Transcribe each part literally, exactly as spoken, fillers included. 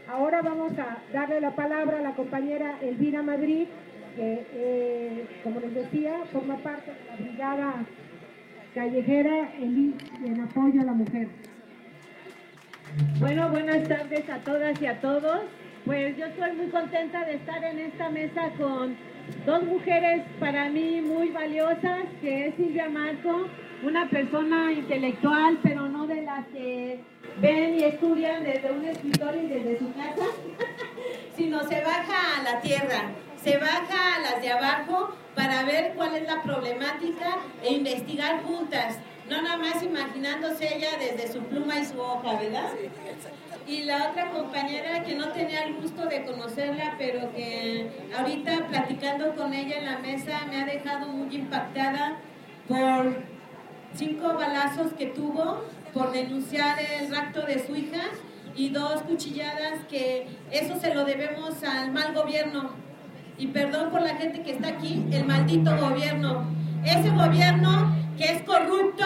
Ahora vamos a darle la palabra a la compañera Elvira Madrid, que, eh, como les decía, forma parte de la brigada callejera en, en apoyo a la mujer. Bueno, buenas tardes a todas y a todos. Pues yo estoy muy contenta de estar en esta mesa con dos mujeres para mí muy valiosas, que es Silvia Marco, una persona intelectual, pero no de las que ven y estudian desde un escritorio y desde su casa, sino se baja a la tierra, se baja a las de abajo para ver cuál es la problemática e investigar juntas, no nada más imaginándose ella desde su pluma y su hoja, ¿verdad? Y la otra compañera que no tenía el gusto de conocerla, pero que ahorita platicando con ella en la mesa me ha dejado muy impactada por cinco balazos que tuvo por denunciar el rapto de su hija y dos cuchilladas, que eso se lo debemos al mal gobierno. Y perdón por la gente que está aquí, el maldito gobierno. Ese gobierno que es corrupto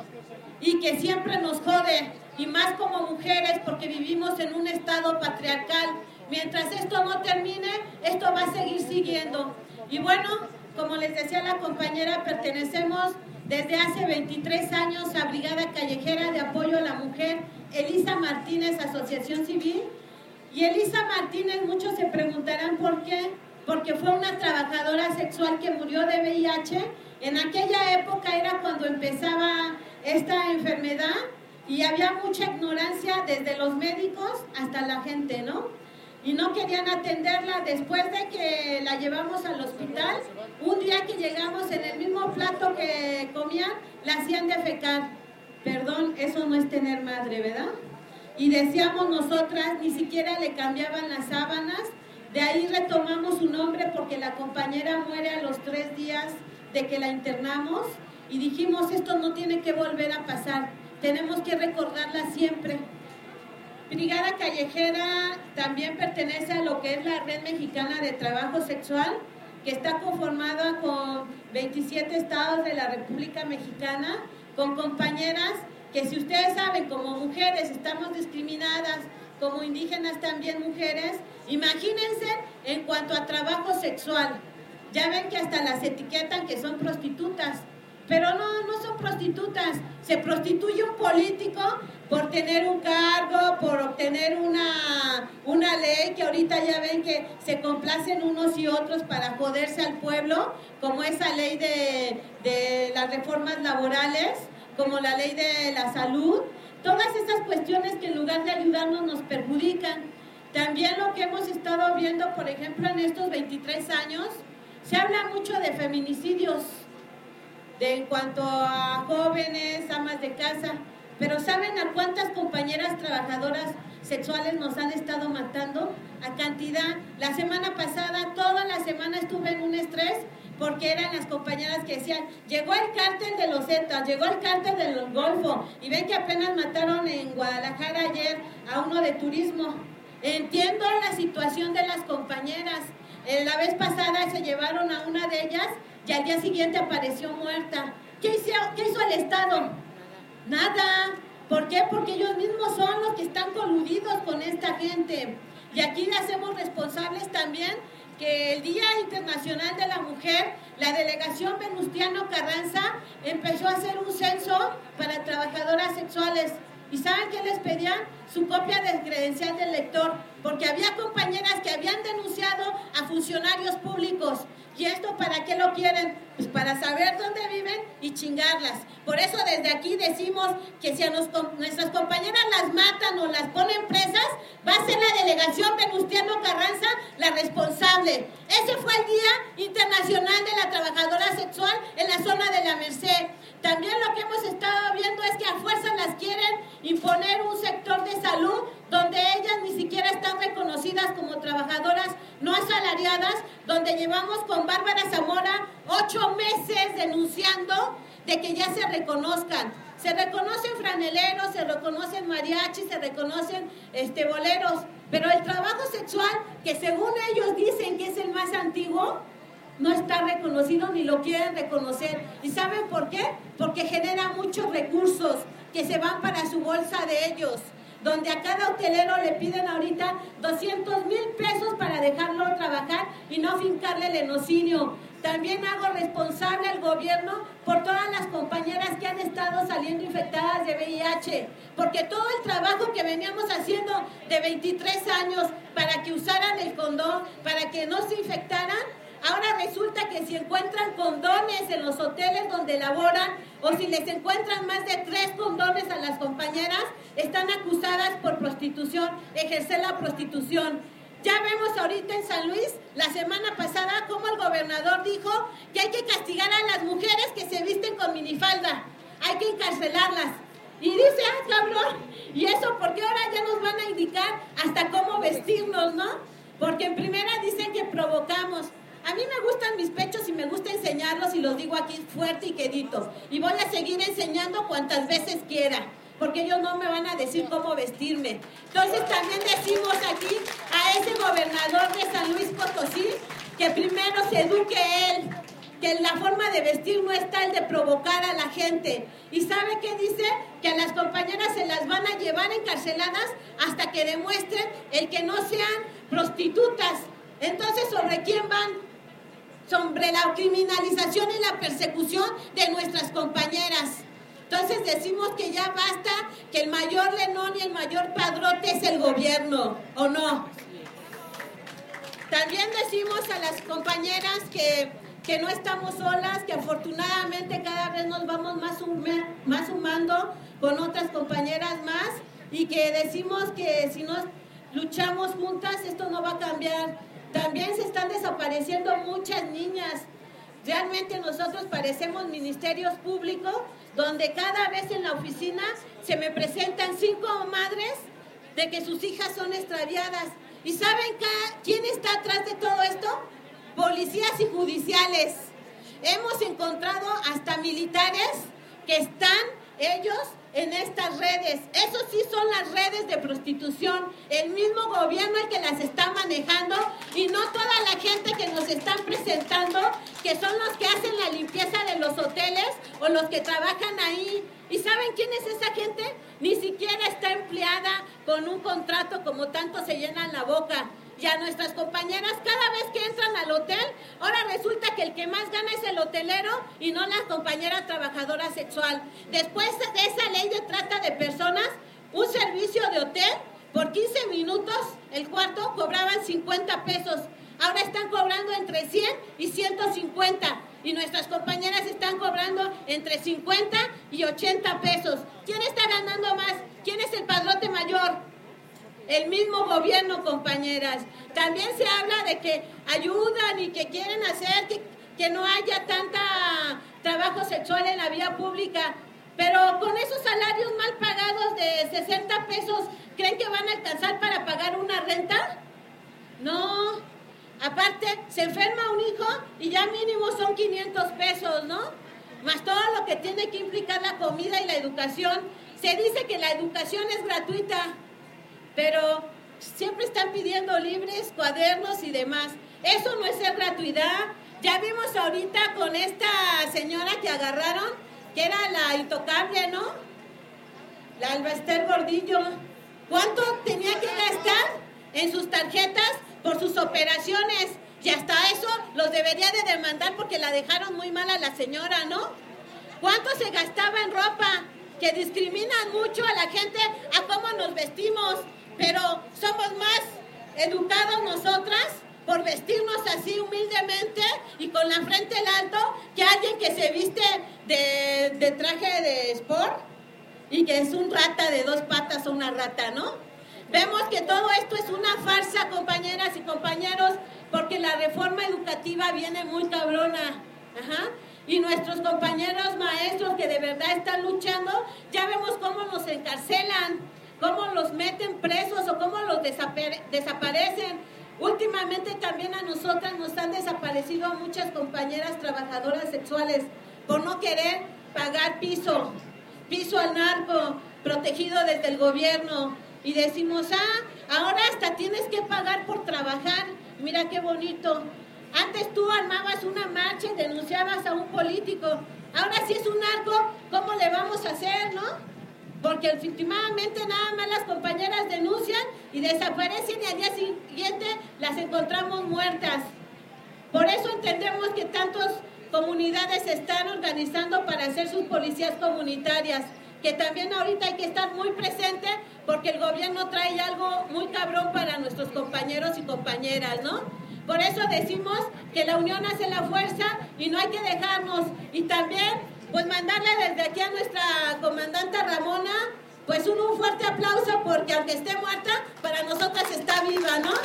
y que siempre nos jode, y más como mujeres, porque vivimos en un estado patriarcal. Mientras esto no termine, esto va a seguir siguiendo. Y bueno, como les decía la compañera, pertenecemos desde hace veintitrés años a Brigada Callejera de Apoyo a la Mujer, Elisa Martínez, Asociación Civil. Y Elisa Martínez, muchos se preguntarán por qué, porque fue una trabajadora sexual que murió de V I H. En aquella época era cuando empezaba esta enfermedad y había mucha ignorancia desde los médicos hasta la gente, ¿no? Y no querían atenderla. Después de que la llevamos al hospital, un día que llegamos, en el mismo plato que comían, la hacían defecar. Perdón, eso no es tener madre, ¿verdad? Y decíamos nosotras, ni siquiera le cambiaban las sábanas. De ahí retomamos su nombre porque la compañera muere a los tres días de que la internamos, y dijimos, esto no tiene que volver a pasar, tenemos que recordarla siempre. Brigada Callejera también pertenece a lo que es la Red Mexicana de Trabajo Sexual, que está conformada con veintisiete estados de la República Mexicana, con compañeras que, si ustedes saben, como mujeres estamos discriminadas, como indígenas también mujeres, imagínense en cuanto a trabajo sexual. Ya ven que hasta las etiquetan que son prostitutas, pero no, no son prostitutas. Se prostituye un político por tener un cargo, por obtener una, una ley, que ahorita ya ven que se complacen unos y otros para joderse al pueblo, como esa ley de, de las reformas laborales, como la ley de la salud. Todas esas cuestiones que en lugar de ayudarnos nos perjudican. También lo que hemos estado viendo, por ejemplo, en estos veintitrés años, se habla mucho de feminicidios, de en cuanto a jóvenes, amas de casa, pero ¿saben a cuántas compañeras trabajadoras sexuales nos han estado matando? A cantidad. La semana pasada, toda la semana estuve en un estrés, porque eran las compañeras que decían, llegó el cártel de los Zetas, llegó el cártel del Golfo, y ven que apenas mataron en Guadalajara ayer a uno de turismo. Entiendo la situación de las compañeras. Eh, la vez pasada se llevaron a una de ellas y al día siguiente apareció muerta. ¿Qué hizo, qué hizo el Estado? Nada. ¿Por qué? Porque ellos mismos son los que están coludidos con esta gente. Y aquí le hacemos responsables también que el Día Internacional de la Mujer, la delegación Venustiano Carranza empezó a hacer un censo para trabajadoras sexuales. ¿Y saben qué les pedían? Su copia de credencial del lector, porque había compañeras que habían denunciado a funcionarios públicos. ¿Y esto para qué lo quieren? Pues para saber dónde viven y chingarlas. Por eso desde aquí decimos que si a nos, nuestras compañeras las matan o las ponen presas, va a ser la delegación Venustiano Carranza la responsable. Ese fue el Día Internacional de la Trabajadora Sexual en la zona de la Merced. También lo que hemos estado viendo es que a fuerza las quieren imponer un sector de salud donde ellas ni siquiera están reconocidas como trabajadoras no asalariadas, donde llevamos con Bárbara Zamora ocho meses denunciando de que ya se reconozcan. Se reconocen franeleros, se reconocen mariachis, se reconocen este, boleros, pero el trabajo sexual, que según ellos dicen que es el más antiguo, no está reconocido ni lo quieren reconocer. ¿Y saben por qué? Porque genera muchos recursos que se van para su bolsa de ellos. donde a cada hotelero le piden ahorita doscientos mil pesos para dejarlo trabajar y no fincarle el enocinio. También hago responsable al gobierno por todas las compañeras que han estado saliendo infectadas de V I H, porque todo el trabajo que veníamos haciendo de veintitrés años para que usaran el condón, para que no se infectaran, ahora resulta que si encuentran condones en los hoteles donde laboran, o si les encuentran más de tres condones a las compañeras, están acusadas por prostitución, ejercer la prostitución. Ya vemos ahorita en San Luis, la semana pasada, cómo el gobernador dijo que hay que castigar a las mujeres que se visten con minifalda, hay que encarcelarlas. Y dice, ah, cabrón, ¿y eso porque ahora ya nos van a indicar hasta cómo vestirnos, no? Porque en primera dicen que provocamos. A mí me gustan mis pechos y me gusta enseñarlos y los digo aquí fuerte y quedito. Y voy a seguir enseñando cuantas veces quiera, porque ellos no me van a decir cómo vestirme. Entonces también decimos aquí a ese gobernador de San Luis Potosí que primero se eduque él, que la forma de vestir no está el de provocar a la gente. ¿Y sabe qué dice? Que a las compañeras se las van a llevar encarceladas hasta que demuestren el que no sean prostitutas. Entonces, ¿sobre quién van? Sobre la criminalización y la persecución de nuestras compañeras. Entonces decimos que ya basta, que el mayor lenón y el mayor padrote es el gobierno, ¿o no? También decimos a las compañeras que, que no estamos solas, que afortunadamente cada vez nos vamos más, hume, más sumando con otras compañeras más, y que decimos que si no luchamos juntas esto no va a cambiar. También se están desapareciendo muchas niñas. Realmente nosotros parecemos ministerios públicos donde cada vez en la oficina se me presentan cinco madres de que sus hijas son extraviadas. ¿Y saben quién está atrás de todo esto? Policías y judiciales. Hemos encontrado hasta militares que están ellos en estas redes. Eso sí son las redes de prostitución. El mismo gobierno el que las está manejando y no toda la gente que nos están presentando, que son los que hacen la limpieza de los hoteles o los que trabajan ahí. ¿Y saben quién es esa gente? Ni siquiera está empleada con un contrato como tanto se llenan la boca. Y a nuestras compañeras, cada vez que entran al hotel, ahora resulta que el que más gana es el hotelero y no la compañera trabajadora sexual. Después de esa ley de trata de personas, un servicio de hotel, por quince minutos, el cuarto, cobraban cincuenta pesos. Ahora están cobrando entre cien y ciento cincuenta. Y nuestras compañeras están cobrando entre cincuenta y ochenta pesos. ¿Quién está ganando más? ¿Quién es el padrote mayor? El mismo gobierno, compañeras. También se habla de que ayudan y que quieren hacer que, que no haya tanta trabajo sexual en la vía pública. Pero con esos salarios mal pagados de sesenta pesos, ¿creen que van a alcanzar para pagar una renta? No. Aparte, se enferma un hijo y ya mínimo son quinientos pesos, ¿no? Más todo lo que tiene que implicar la comida y la educación. Se dice que la educación es gratuita, pero siempre están pidiendo libres, cuadernos y demás. Eso no es ser gratuidad. Ya vimos ahorita con esta señora que agarraron, que era la intocable, ¿no? La Albester Gordillo. ¿Cuánto tenía que gastar en sus tarjetas por sus operaciones? Y hasta eso los debería de demandar porque la dejaron muy mal a la señora, ¿no? ¿Cuánto se gastaba en ropa? Que discriminan mucho a la gente a cómo nos vestimos. Pero somos más educados nosotras por vestirnos así humildemente y con la frente en alto que alguien que se viste de, de traje de sport y que es un rata de dos patas o una rata, ¿no? Vemos que todo esto es una farsa, compañeras y compañeros, porque la reforma educativa viene muy cabrona. Ajá. Y nuestros compañeros maestros que de verdad están luchando, ya vemos cómo nos encarcelan, cómo los meten presos o cómo los desapare- desaparecen. Últimamente también a nosotras nos han desaparecido a muchas compañeras trabajadoras sexuales por no querer pagar piso, piso al narco, protegido desde el gobierno. Y decimos, ah, ahora hasta tienes que pagar por trabajar. Mira qué bonito. Antes tú armabas una marcha y denunciabas a un político. Ahora si es un narco, ¿cómo le vamos a hacer, no? porque últimamente nada más las compañeras denuncian y desaparecen y al día siguiente las encontramos muertas. Por eso entendemos que tantas comunidades se están organizando para hacer sus policías comunitarias, que también ahorita hay que estar muy presente porque el gobierno trae algo muy cabrón para nuestros compañeros y compañeras, ¿no? Por eso decimos que la unión hace la fuerza y no hay que dejarnos. Y también, pues mandarle desde aquí a nuestra comandante Ramona, pues un, un fuerte aplauso porque aunque esté muerta, para nosotras está viva, ¿no?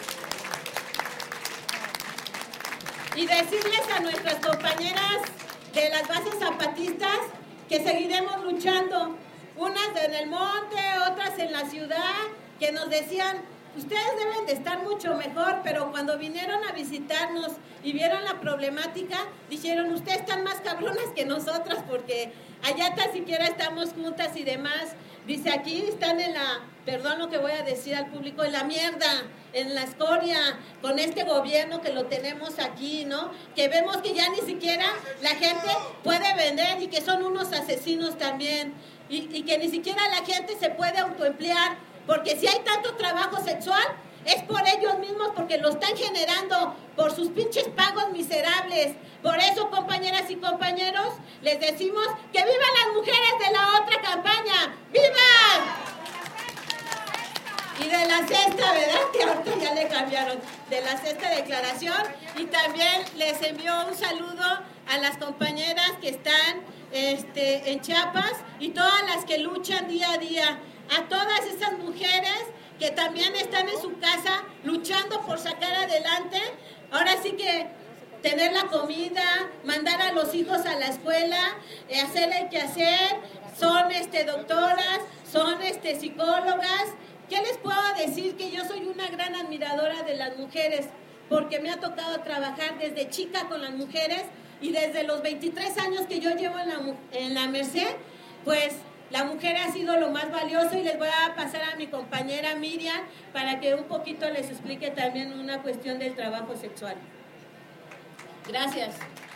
Y decirles a nuestras compañeras de las bases zapatistas que seguiremos luchando, unas en el monte, otras en la ciudad, que nos decían, ustedes deben de estar mucho mejor, pero cuando vinieron a visitarnos y vieron la problemática, dijeron, ustedes están más cabronas que nosotras, porque allá tan siquiera estamos juntas y demás. Dice, aquí están en la, perdón lo que voy a decir al público, en la mierda, en la escoria, con este gobierno que lo tenemos aquí, ¿no? Que vemos que ya ni siquiera la gente puede vender y que son unos asesinos también, y, y que ni siquiera la gente se puede autoemplear, porque si hay tanto trabajo sexual, es por ellos mismos, porque lo están generando por sus pinches pagos miserables. Por eso, compañeras y compañeros, les decimos que vivan las mujeres de la otra campaña. ¡Vivan! Y de la sexta, ¿verdad? Que ahorita ya le cambiaron. De la sexta declaración. Y también les envío un saludo a las compañeras que están este, en Chiapas y todas las que luchan día a día. A todas esas mujeres que también están en su casa luchando por sacar adelante, ahora sí que tener la comida, mandar a los hijos a la escuela, eh, hacer el quehacer, son este, doctoras, son este, psicólogas. ¿Qué les puedo decir? Que yo soy una gran admiradora de las mujeres, porque me ha tocado trabajar desde chica con las mujeres y desde los veintitrés años que yo llevo en la, en la Merced, pues la mujer ha sido lo más valioso y les voy a pasar a mi compañera Miriam para que un poquito les explique también una cuestión del trabajo sexual. Gracias.